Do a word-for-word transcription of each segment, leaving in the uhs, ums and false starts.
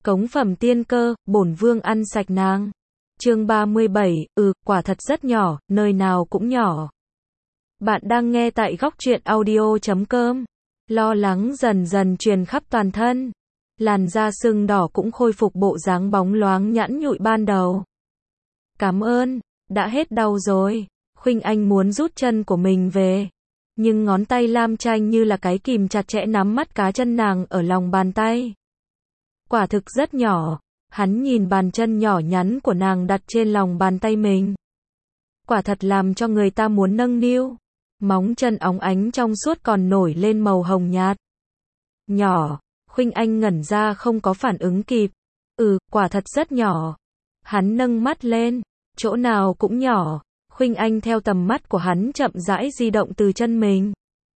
Cống phẩm tiên cơ, bổn vương ăn sạch nàng. Chương ba mươi bảy, ừ, quả thật rất nhỏ, nơi nào cũng nhỏ. Bạn đang nghe tại góc truyện audio chấm com. Lo lắng dần dần truyền khắp toàn thân. Làn da sưng đỏ cũng khôi phục bộ dáng bóng loáng nhẵn nhụi ban đầu. Cảm ơn, đã hết đau rồi. Khuynh Anh muốn rút chân của mình về. Nhưng ngón tay Lam Tranh như là cái kìm chặt chẽ nắm mắt cá chân nàng ở lòng bàn tay. Quả thực rất nhỏ. Hắn nhìn bàn chân nhỏ nhắn của nàng đặt trên lòng bàn tay mình. Quả thật làm cho người ta muốn nâng niu. Móng chân óng ánh trong suốt còn nổi lên màu hồng nhạt. Nhỏ. Khuynh Anh ngẩn ra không có phản ứng kịp. Ừ, quả thật rất nhỏ. Hắn nâng mắt lên. Chỗ nào cũng nhỏ. Khuynh Anh theo tầm mắt của hắn chậm rãi di động từ chân mình.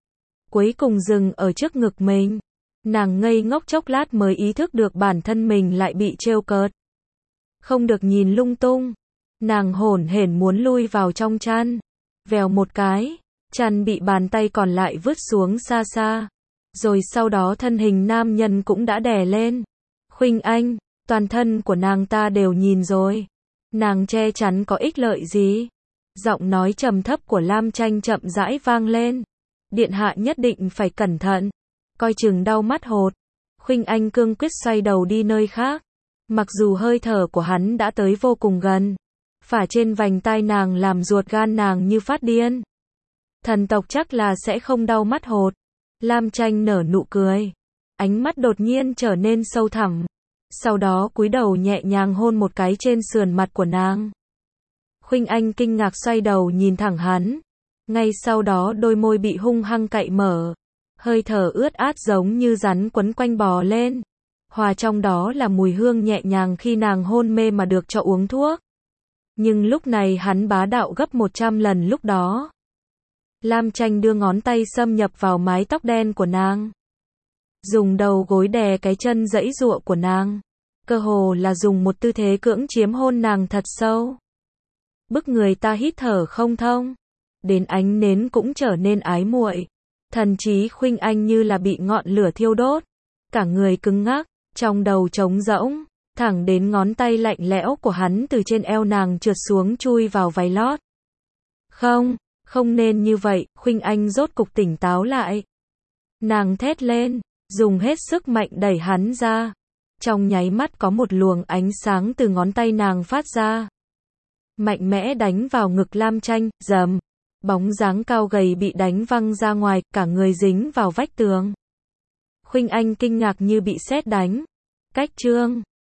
Cuối cùng dừng ở trước ngực mình. Nàng ngây ngốc chốc lát mới ý thức được bản thân mình lại bị trêu cợt. Không được nhìn lung tung. Nàng hổn hển muốn lui vào trong chăn. Vèo một cái, chăn bị bàn tay còn lại vứt xuống xa xa. Rồi sau đó thân hình nam nhân cũng đã đè lên. Khuynh Anh, toàn thân của nàng ta đều nhìn rồi. Nàng che chắn có ích lợi gì? Giọng nói trầm thấp của Lam Tranh chậm rãi vang lên. Điện hạ nhất định phải cẩn thận. Coi chừng đau mắt hột. Khuynh Anh cương quyết xoay đầu đi nơi khác. Mặc dù hơi thở của hắn đã tới vô cùng gần. Phả trên vành tai nàng làm ruột gan nàng như phát điên. Thần tộc chắc là sẽ không đau mắt hột. Lam Tranh nở nụ cười. Ánh mắt đột nhiên trở nên sâu thẳm. Sau đó cúi đầu nhẹ nhàng hôn một cái trên sườn mặt của nàng. Khuynh Anh kinh ngạc xoay đầu nhìn thẳng hắn. Ngay sau đó đôi môi bị hung hăng cạy mở. Hơi thở ướt át giống như rắn quấn quanh bò lên. Hòa trong đó là mùi hương nhẹ nhàng khi nàng hôn mê mà được cho uống thuốc. Nhưng lúc này hắn bá đạo gấp một trăm lần lúc đó. Lam Tranh đưa ngón tay xâm nhập vào mái tóc đen của nàng. Dùng đầu gối đè cái chân giãy giụa của nàng. Cơ hồ là dùng một tư thế cưỡng chiếm hôn nàng thật sâu. Bức người ta hít thở không thông. Đến ánh nến cũng trở nên ái muội. Thần trí Khuynh Anh như là bị ngọn lửa thiêu đốt. Cả người cứng ngắc, trong đầu trống rỗng, thẳng đến ngón tay lạnh lẽo của hắn từ trên eo nàng trượt xuống chui vào váy lót. Không, không nên như vậy, Khuynh Anh rốt cục tỉnh táo lại. Nàng thét lên, dùng hết sức mạnh đẩy hắn ra. Trong nháy mắt có một luồng ánh sáng từ ngón tay nàng phát ra. Mạnh mẽ đánh vào ngực Lam Tranh, rầm. Bóng dáng cao gầy bị đánh văng ra ngoài, cả người dính vào vách tường. Khuynh Anh kinh ngạc như bị sét đánh. Cách chương